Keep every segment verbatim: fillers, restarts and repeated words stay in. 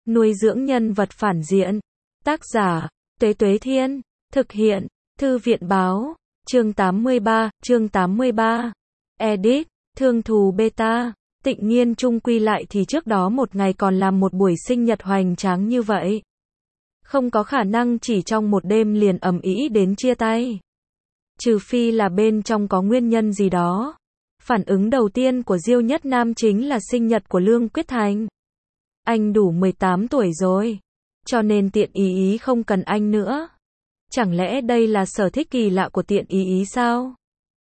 Nuôi dưỡng nhân vật phản diện. Tác giả, Tuế Tuế Thiên. Thực hiện, Thư viện Báo. Chương tám mươi ba, chương tám mươi ba. Edit, Thương Thù Beta. Tịnh Nhiên chung quy lại thì trước đó một ngày còn làm một buổi sinh nhật hoành tráng như vậy. Không có khả năng chỉ trong một đêm liền ầm ĩ đến chia tay. Trừ phi là bên trong có nguyên nhân gì đó. Phản ứng đầu tiên của Diêu Nhất Nam chính là sinh nhật của Lương Quyết Thành. Anh đủ mười tám tuổi rồi, cho nên Tiện Ý Ý không cần anh nữa. Chẳng lẽ đây là sở thích kỳ lạ của Tiện Ý Ý sao?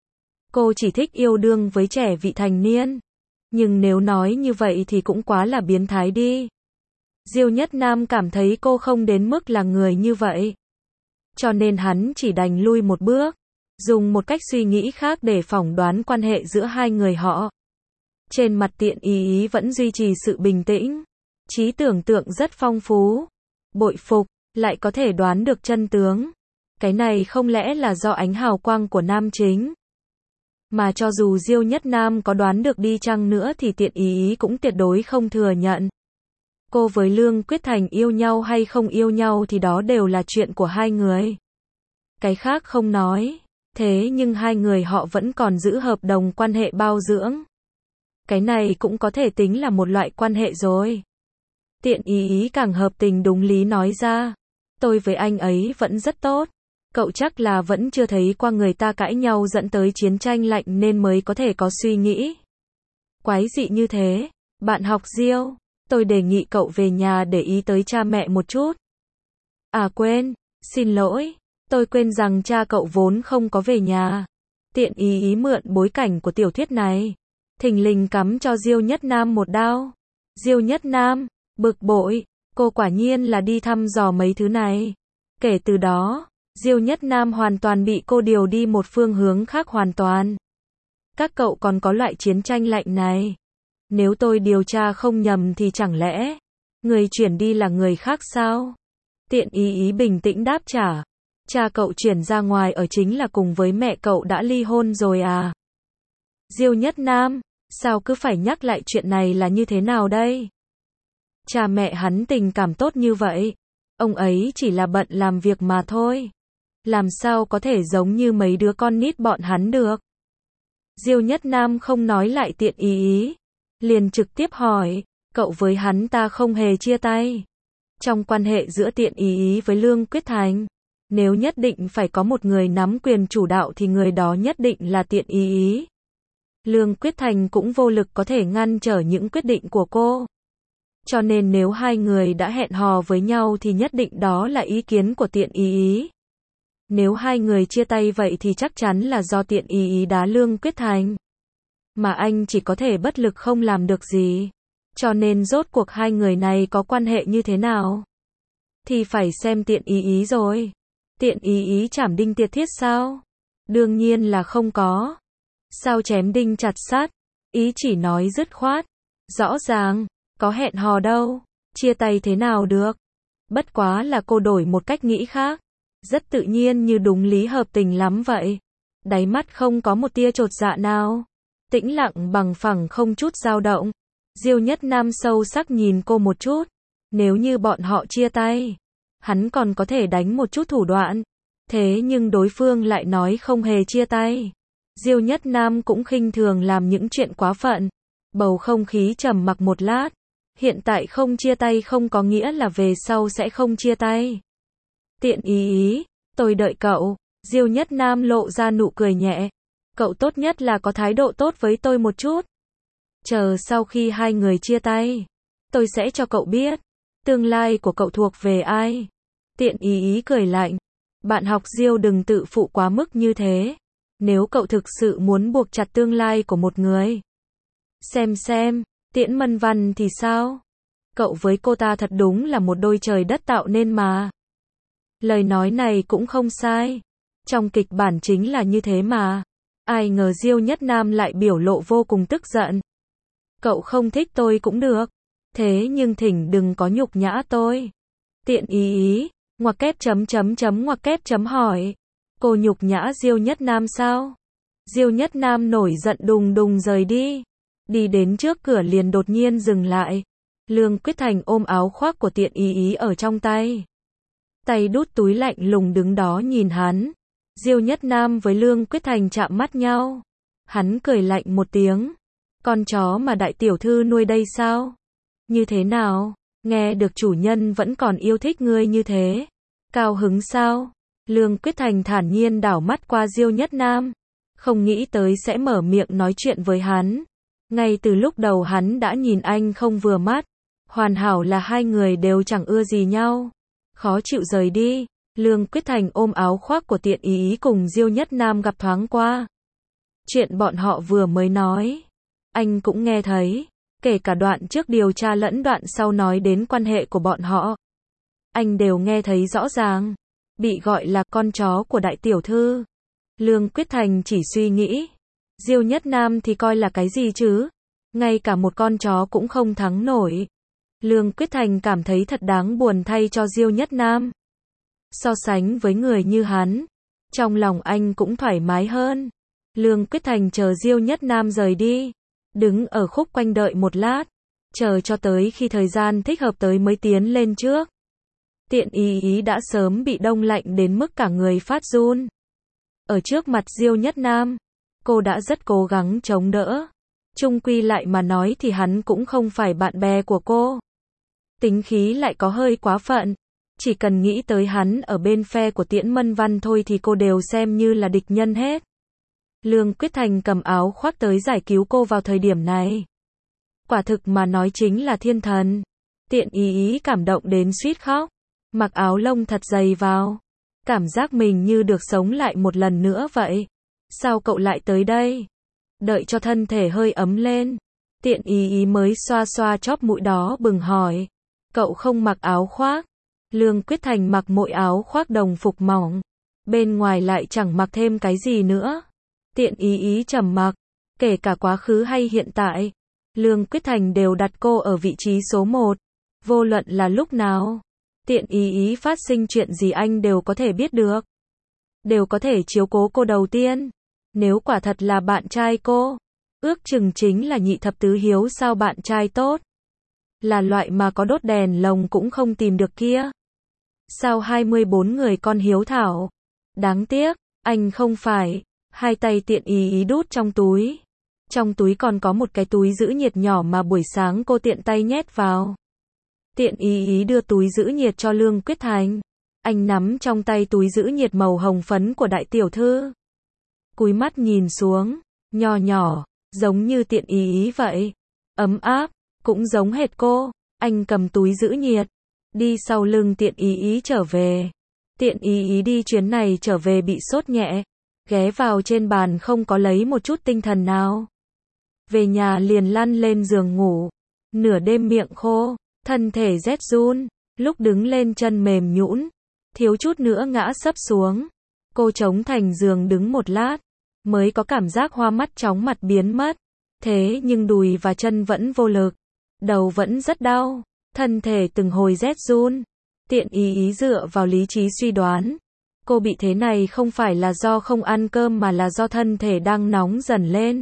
Cô chỉ thích yêu đương với trẻ vị thành niên. Nhưng nếu nói như vậy thì cũng quá là biến thái đi. Diêu Nhất Nam cảm thấy cô không đến mức là người như vậy. Cho nên hắn chỉ đành lui một bước, dùng một cách suy nghĩ khác để phỏng đoán quan hệ giữa hai người họ. Trên mặt Tiện Ý Ý vẫn duy trì sự bình tĩnh, trí tưởng tượng rất phong phú. Bội phục, lại có thể đoán được chân tướng. Cái này không lẽ là do ánh hào quang của nam chính? Mà cho dù Diêu Nhất Nam có đoán được đi chăng nữa thì Tiện Ý Ý cũng tuyệt đối không thừa nhận. Cô với Lương Quyết Thành yêu nhau hay không yêu nhau thì đó đều là chuyện của hai người. Cái khác không nói. Thế nhưng hai người họ vẫn còn giữ hợp đồng quan hệ bao dưỡng. Cái này cũng có thể tính là một loại quan hệ rồi. Tiện Ý Ý càng hợp tình đúng lý nói ra. Tôi với anh ấy vẫn rất tốt. Cậu chắc là vẫn chưa thấy qua người ta cãi nhau dẫn tới chiến tranh lạnh nên mới có thể có suy nghĩ quái dị như thế. Bạn học Diêu, tôi đề nghị cậu về nhà để ý tới cha mẹ một chút. À quên, xin lỗi, tôi quên rằng cha cậu vốn không có về nhà. Tiện Ý Ý mượn bối cảnh của tiểu thuyết này, thình lình cắm cho Diêu Nhất Nam một đao. Diêu Nhất Nam, bực bội, cô quả nhiên là đi thăm dò mấy thứ này. Kể từ đó, Diêu Nhất Nam hoàn toàn bị cô điều đi một phương hướng khác hoàn toàn. Các cậu còn có loại chiến tranh lạnh này. Nếu tôi điều tra không nhầm thì chẳng lẽ người chuyển đi là người khác sao? Tiện Ý Ý bình tĩnh đáp trả. Cha cậu chuyển ra ngoài ở chính là cùng với mẹ cậu đã ly hôn rồi à? Diêu Nhất Nam, sao cứ phải nhắc lại chuyện này là như thế nào đây? Cha mẹ hắn tình cảm tốt như vậy. Ông ấy chỉ là bận làm việc mà thôi. Làm sao có thể giống như mấy đứa con nít bọn hắn được? Diêu Nhất Nam không nói lại Tiện Ý Ý, liền trực tiếp hỏi, cậu với hắn ta không hề chia tay. Trong quan hệ giữa Tiện Ý Ý với Lương Quyết Thành, nếu nhất định phải có một người nắm quyền chủ đạo thì người đó nhất định là Tiện Ý Ý. Lương Quyết Thành cũng vô lực có thể ngăn trở những quyết định của cô. Cho nên nếu hai người đã hẹn hò với nhau thì nhất định đó là ý kiến của Tiện Ý Ý. Nếu hai người chia tay vậy thì chắc chắn là do Tiện Ý Ý đá Lương Quyết Thành. Mà anh chỉ có thể bất lực không làm được gì. Cho nên rốt cuộc hai người này có quan hệ như thế nào? Thì phải xem Tiện Ý Ý rồi. Tiện Ý Ý chảm đinh tiệt thiết sao? Đương nhiên là không có. Sao chém đinh chặt sắt? Ý chỉ nói dứt khoát. Rõ ràng, có hẹn hò đâu. Chia tay thế nào được? Bất quá là cô đổi một cách nghĩ khác. Rất tự nhiên như đúng lý hợp tình lắm vậy. Đáy mắt không có một tia chột dạ nào. Tĩnh lặng bằng phẳng không chút dao động. Diêu Nhất Nam sâu sắc nhìn cô một chút. Nếu như bọn họ chia tay, hắn còn có thể đánh một chút thủ đoạn. Thế nhưng đối phương lại nói không hề chia tay. Diêu Nhất Nam cũng khinh thường làm những chuyện quá phận. Bầu không khí trầm mặc một lát. Hiện tại không chia tay không có nghĩa là về sau sẽ không chia tay. Tiện Ý Ý, tôi đợi cậu. Diêu Nhất Nam lộ ra nụ cười nhẹ. Cậu tốt nhất là có thái độ tốt với tôi một chút. Chờ sau khi hai người chia tay, tôi sẽ cho cậu biết, tương lai của cậu thuộc về ai. Tiện Ý Ý cười lạnh. Bạn học Diêu đừng tự phụ quá mức như thế. Nếu cậu thực sự muốn buộc chặt tương lai của một người. Xem xem, Tiễn Mân Văn thì sao? Cậu với cô ta thật đúng là một đôi trời đất tạo nên mà. Lời nói này cũng không sai. Trong kịch bản chính là như thế mà. Ai ngờ Diêu Nhất Nam lại biểu lộ vô cùng tức giận. Cậu không thích tôi cũng được. Thế nhưng thỉnh đừng có nhục nhã tôi. Tiện Ý Ý, ngoặc kép chấm chấm chấm ngoặc kép chấm hỏi. Cô nhục nhã Diêu Nhất Nam sao? Diêu Nhất Nam nổi giận đùng đùng rời đi. Đi đến trước cửa liền đột nhiên dừng lại. Lương Quyết Thành ôm áo khoác của Tiện Ý Ý ở trong tay. Tay đút túi lạnh lùng đứng đó nhìn hắn. Diêu Nhất Nam với Lương Quyết Thành chạm mắt nhau. Hắn cười lạnh một tiếng. Con chó mà đại tiểu thư nuôi đây sao? Như thế nào? Nghe được chủ nhân vẫn còn yêu thích ngươi như thế. Cao hứng sao? Lương Quyết Thành thản nhiên đảo mắt qua Diêu Nhất Nam. Không nghĩ tới sẽ mở miệng nói chuyện với hắn. Ngay từ lúc đầu hắn đã nhìn anh không vừa mắt. Hoàn hảo là hai người đều chẳng ưa gì nhau. Khó chịu rời đi. Lương Quyết Thành ôm áo khoác của Tiện Ý Ý cùng Diêu Nhất Nam gặp thoáng qua. Chuyện bọn họ vừa mới nói, anh cũng nghe thấy. Kể cả đoạn trước điều tra lẫn đoạn sau nói đến quan hệ của bọn họ. Anh đều nghe thấy rõ ràng. Bị gọi là con chó của đại tiểu thư. Lương Quyết Thành chỉ suy nghĩ. Diêu Nhất Nam thì coi là cái gì chứ? Ngay cả một con chó cũng không thắng nổi. Lương Quyết Thành cảm thấy thật đáng buồn thay cho Diêu Nhất Nam. So sánh với người như hắn, trong lòng anh cũng thoải mái hơn. Lương Quyết Thành chờ Diêu Nhất Nam rời đi. Đứng ở khúc quanh đợi một lát. Chờ cho tới khi thời gian thích hợp tới mới tiến lên trước. Tiện Ý Ý đã sớm bị đông lạnh đến mức cả người phát run. Ở trước mặt Diêu Nhất Nam, cô đã rất cố gắng chống đỡ. Chung quy lại mà nói thì hắn cũng không phải bạn bè của cô. Tính khí lại có hơi quá phận. Chỉ cần nghĩ tới hắn ở bên phe của Tiễn Mân Văn thôi thì cô đều xem như là địch nhân hết. Lương Quyết Thành cầm áo khoác tới giải cứu cô vào thời điểm này. Quả thực mà nói chính là thiên thần. Tiện Ý Ý cảm động đến suýt khóc. Mặc áo lông thật dày vào. Cảm giác mình như được sống lại một lần nữa vậy. Sao cậu lại tới đây? Đợi cho thân thể hơi ấm lên. Tiện Ý Ý mới xoa xoa chóp mũi đó bừng hỏi. Cậu không mặc áo khoác. Lương Quyết Thành mặc mỗi áo khoác đồng phục mỏng. Bên ngoài lại chẳng mặc thêm cái gì nữa. Tiện Ý Ý trầm mặc. Kể cả quá khứ hay hiện tại, Lương Quyết Thành đều đặt cô ở vị trí số một. Vô luận là lúc nào, Tiện Ý Ý phát sinh chuyện gì anh đều có thể biết được. Đều có thể chiếu cố cô đầu tiên. Nếu quả thật là bạn trai cô, ước chừng chính là nhị thập tứ hiếu sao bạn trai tốt. Là loại mà có đốt đèn lồng cũng không tìm được kia. Sao hai mươi bốn người con hiếu thảo. Đáng tiếc, anh không phải. Hai tay Tiện Ý Ý đút trong túi. Trong túi còn có một cái túi giữ nhiệt nhỏ mà buổi sáng cô tiện tay nhét vào. Tiện Ý Ý đưa túi giữ nhiệt cho Lương Quyết Thành. Anh nắm trong tay túi giữ nhiệt màu hồng phấn của đại tiểu thư. Cúi mắt nhìn xuống, nhỏ nhỏ, giống như Tiện Ý Ý vậy. Ấm áp, cũng giống hệt cô. Anh cầm túi giữ nhiệt, đi sau lưng Tiện Ý Ý trở về. Tiện Ý Ý đi chuyến này trở về bị sốt nhẹ. Ghé vào trên bàn không có lấy một chút tinh thần nào. Về nhà liền lăn lên giường ngủ. Nửa đêm miệng khô, thân thể rét run, lúc đứng lên chân mềm nhũn, thiếu chút nữa ngã sấp xuống. Cô chống thành giường đứng một lát, mới có cảm giác hoa mắt chóng mặt biến mất. Thế nhưng đùi và chân vẫn vô lực, đầu vẫn rất đau, thân thể từng hồi rét run. Tiện Ý Ý dựa vào lý trí suy đoán. Cô bị thế này không phải là do không ăn cơm mà là do thân thể đang nóng dần lên.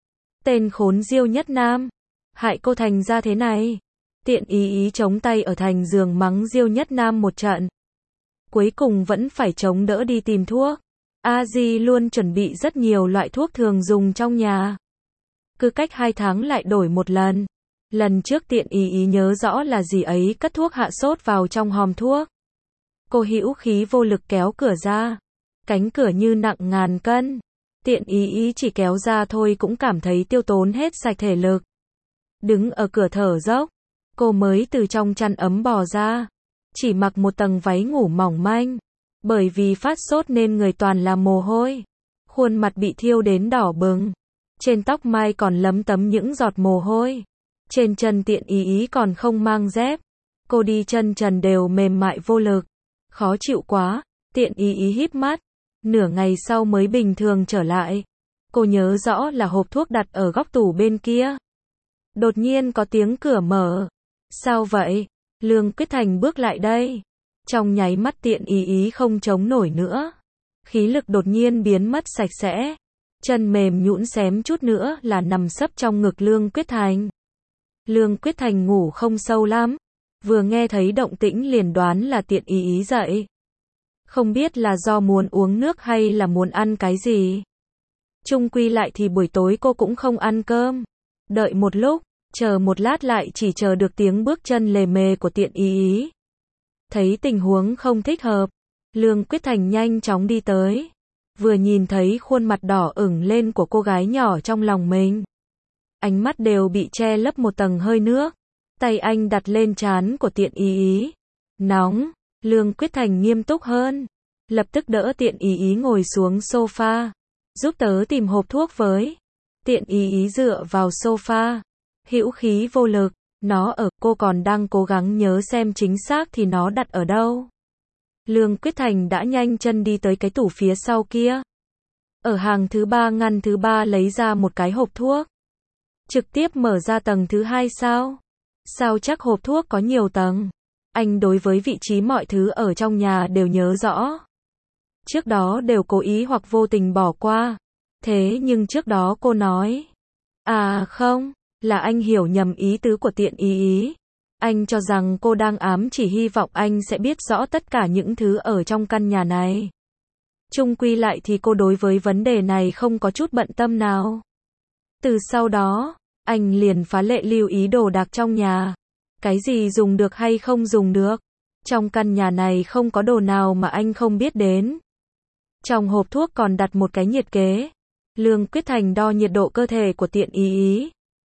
Tên khốn Diêu Nhất Nam, hại cô thành ra thế này. Tiện Ý Ý chống tay ở thành giường mắng Diêu Nhất Nam một trận. Cuối cùng vẫn phải chống đỡ đi tìm thuốc. A Di luôn chuẩn bị rất nhiều loại thuốc thường dùng trong nhà. Cứ cách hai tháng lại đổi một lần. Lần trước Tiện Ý Ý nhớ rõ là dì ấy cất thuốc hạ sốt vào trong hòm thuốc. Cô hữu khí vô lực kéo cửa ra. Cánh cửa như nặng ngàn cân. Tiện Ý Ý chỉ kéo ra thôi cũng cảm thấy tiêu tốn hết sạch thể lực. Đứng ở cửa thở dốc. Cô mới từ trong chăn ấm bò ra. Chỉ mặc một tầng váy ngủ mỏng manh. Bởi vì phát sốt nên người toàn là mồ hôi. Khuôn mặt bị thiêu đến đỏ bừng. Trên tóc mai còn lấm tấm những giọt mồ hôi. Trên chân Tiện Ý Ý còn không mang dép. Cô đi chân trần đều mềm mại vô lực. Khó chịu quá. Tiện Ý Ý híp mắt. Nửa ngày sau mới bình thường trở lại. Cô nhớ rõ là hộp thuốc đặt ở góc tủ bên kia. Đột nhiên có tiếng cửa mở. Sao vậy? Lương Quyết Thành bước lại đây. Trong nháy mắt Tiện Ý Ý không chống nổi nữa. Khí lực đột nhiên biến mất sạch sẽ. Chân mềm nhũn xém chút nữa là nằm sấp trong ngực Lương Quyết Thành. Lương Quyết Thành ngủ không sâu lắm, vừa nghe thấy động tĩnh liền đoán là Tiện Ý Ý dậy. Không biết là do muốn uống nước hay là muốn ăn cái gì. Chung quy lại thì buổi tối cô cũng không ăn cơm. Đợi một lúc, chờ một lát lại chỉ chờ được tiếng bước chân lề mề của Tiện Ý Ý. Thấy tình huống không thích hợp, Lương Quyết Thành nhanh chóng đi tới. Vừa nhìn thấy khuôn mặt đỏ ửng lên của cô gái nhỏ trong lòng mình. Ánh mắt đều bị che lấp một tầng hơi nước. Tay anh đặt lên trán của Tiện Ý Ý. Nóng, Lương Quyết Thành nghiêm túc hơn. Lập tức đỡ Tiện Ý Ý ngồi xuống sofa. Giúp tớ tìm hộp thuốc với. Tiện Ý Ý dựa vào sofa. Hữu khí vô lực. Nó ở, cô còn đang cố gắng nhớ xem chính xác thì nó đặt ở đâu. Lương Quyết Thành đã nhanh chân đi tới cái tủ phía sau kia. Ở hàng thứ ba ngăn thứ ba lấy ra một cái hộp thuốc. Trực tiếp mở ra tầng thứ hai sao? Sao chắc hộp thuốc có nhiều tầng? Anh đối với vị trí mọi thứ ở trong nhà đều nhớ rõ. Trước đó đều cố ý hoặc vô tình bỏ qua. Thế nhưng trước đó cô nói. À không, là anh hiểu nhầm ý tứ của Tiện Ý Ý. Anh cho rằng cô đang ám chỉ hy vọng anh sẽ biết rõ tất cả những thứ ở trong căn nhà này. Chung quy lại thì cô đối với vấn đề này không có chút bận tâm nào. Từ sau đó, anh liền phá lệ lưu ý đồ đạc trong nhà. Cái gì dùng được hay không dùng được. Trong căn nhà này không có đồ nào mà anh không biết đến. Trong hộp thuốc còn đặt một cái nhiệt kế. Lương Quyết Thành đo nhiệt độ cơ thể của Tiện Ý Ý.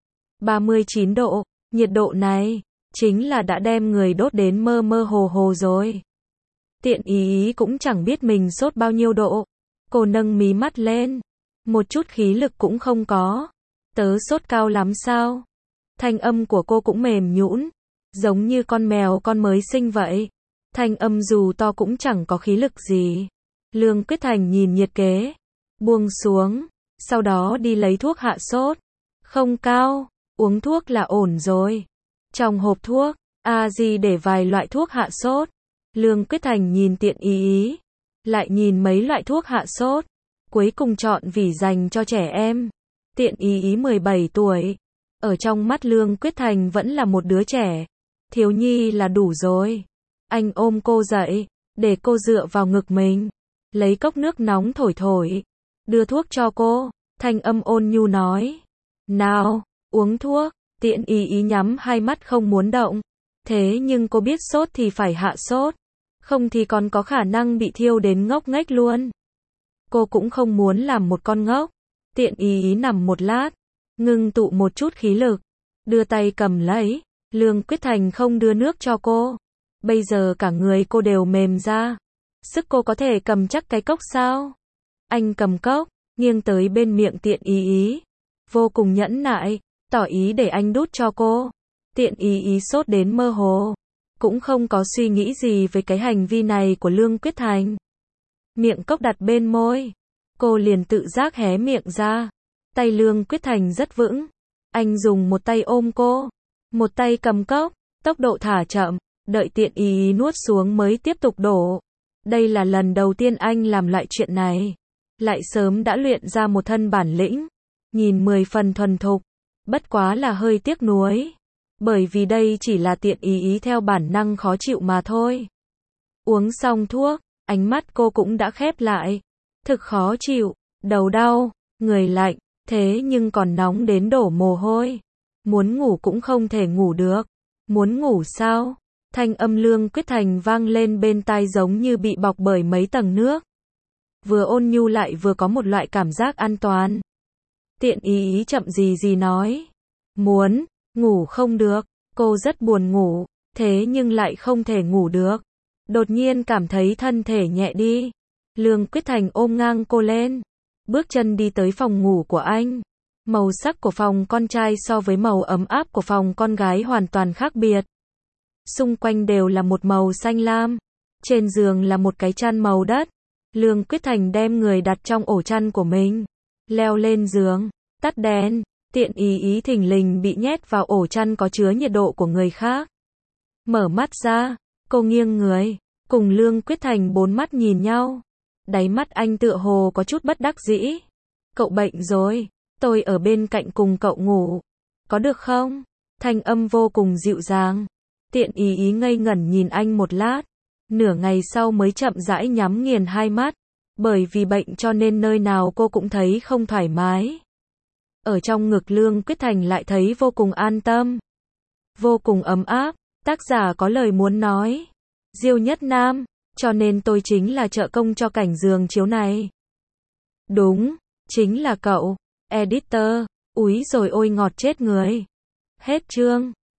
ba mươi chín độ, nhiệt độ này, chính là đã đem người đốt đến mơ mơ hồ hồ rồi. Tiện Ý Ý cũng chẳng biết mình sốt bao nhiêu độ. Cô nâng mí mắt lên. Một chút khí lực cũng không có. Tớ sốt cao lắm sao? Thanh âm của cô cũng mềm nhũn, giống như con mèo con mới sinh vậy. Thanh âm dù to cũng chẳng có khí lực gì. Lương Quyết Thành nhìn nhiệt kế, buông xuống, sau đó đi lấy thuốc hạ sốt. Không cao, uống thuốc là ổn rồi. Trong hộp thuốc, a di để vài loại thuốc hạ sốt. Lương Quyết Thành nhìn Tiện Ý Ý, lại nhìn mấy loại thuốc hạ sốt, cuối cùng chọn vỉ dành cho trẻ em. Tiện Ý Ý mười bảy tuổi, ở trong mắt Lương Quyết Thành vẫn là một đứa trẻ. Thiếu nhi là đủ rồi. Anh ôm cô dậy, để cô dựa vào ngực mình, lấy cốc nước nóng thổi thổi, đưa thuốc cho cô, thanh âm ôn nhu nói. Nào, uống thuốc. Tiện Ý Ý nhắm hai mắt không muốn động. Thế nhưng cô biết sốt thì phải hạ sốt. Không thì còn có khả năng bị thiêu đến ngốc nghếch luôn. Cô cũng không muốn làm một con ngốc. Tiện Ý Ý nằm một lát, ngưng tụ một chút khí lực, đưa tay cầm lấy. Lương Quyết Thành không đưa nước cho cô. Bây giờ cả người cô đều mềm ra. Sức cô có thể cầm chắc cái cốc sao? Anh cầm cốc, nghiêng tới bên miệng Tiện Ý Ý. Vô cùng nhẫn nại, tỏ ý để anh đút cho cô. Tiện Ý Ý sốt đến mơ hồ. Cũng không có suy nghĩ gì với cái hành vi này của Lương Quyết Thành. Miệng cốc đặt bên môi. Cô liền tự giác hé miệng ra. Tay Lương Quyết Thành rất vững. Anh dùng một tay ôm cô, một tay cầm cốc, tốc độ thả chậm, đợi Tiện Ý Ý nuốt xuống mới tiếp tục đổ. Đây là lần đầu tiên anh làm loại chuyện này. Lại sớm đã luyện ra một thân bản lĩnh. Nhìn mười phần thuần thục. Bất quá là hơi tiếc nuối. Bởi vì đây chỉ là Tiện Ý Ý theo bản năng khó chịu mà thôi. Uống xong thuốc, ánh mắt cô cũng đã khép lại. Thực khó chịu, đầu đau, người lạnh, thế nhưng còn nóng đến đổ mồ hôi. Muốn ngủ cũng không thể ngủ được. Muốn ngủ sao? Thanh âm Lương Quyết Thành vang lên bên tai giống như bị bọc bởi mấy tầng nước. Vừa ôn nhu lại vừa có một loại cảm giác an toàn. Tiện Ý Ý chậm gì gì nói. Muốn, ngủ không được. Cô rất buồn ngủ, thế nhưng lại không thể ngủ được. Đột nhiên cảm thấy thân thể nhẹ đi. Lương Quyết Thành ôm ngang cô lên. Bước chân đi tới phòng ngủ của anh. Màu sắc của phòng con trai so với màu ấm áp của phòng con gái hoàn toàn khác biệt. Xung quanh đều là một màu xanh lam. Trên giường là một cái chăn màu đất. Lương Quyết Thành đem người đặt trong ổ chăn của mình. Leo lên giường, tắt đèn. Tiện Ý Ý thình lình bị nhét vào ổ chăn có chứa nhiệt độ của người khác. Mở mắt ra, cô nghiêng người, cùng Lương Quyết Thành bốn mắt nhìn nhau. Đáy mắt anh tựa hồ có chút bất đắc dĩ. Cậu bệnh rồi, tôi ở bên cạnh cùng cậu ngủ. Có được không? Thanh âm vô cùng dịu dàng. Tiện ý ý ngây ngẩn nhìn anh một lát. Nửa ngày sau mới chậm rãi nhắm nghiền hai mắt. Bởi vì bệnh cho nên nơi nào cô cũng thấy không thoải mái. Ở trong ngực Lương Quyết Thành lại thấy vô cùng an tâm. Vô cùng ấm áp. Tác giả có lời muốn nói. Diêu Nhất Nam, cho nên tôi chính là trợ công cho cảnh giường chiếu này. Đúng, chính là cậu. Editor, úi rồi ôi ngọt chết người. Hết chương.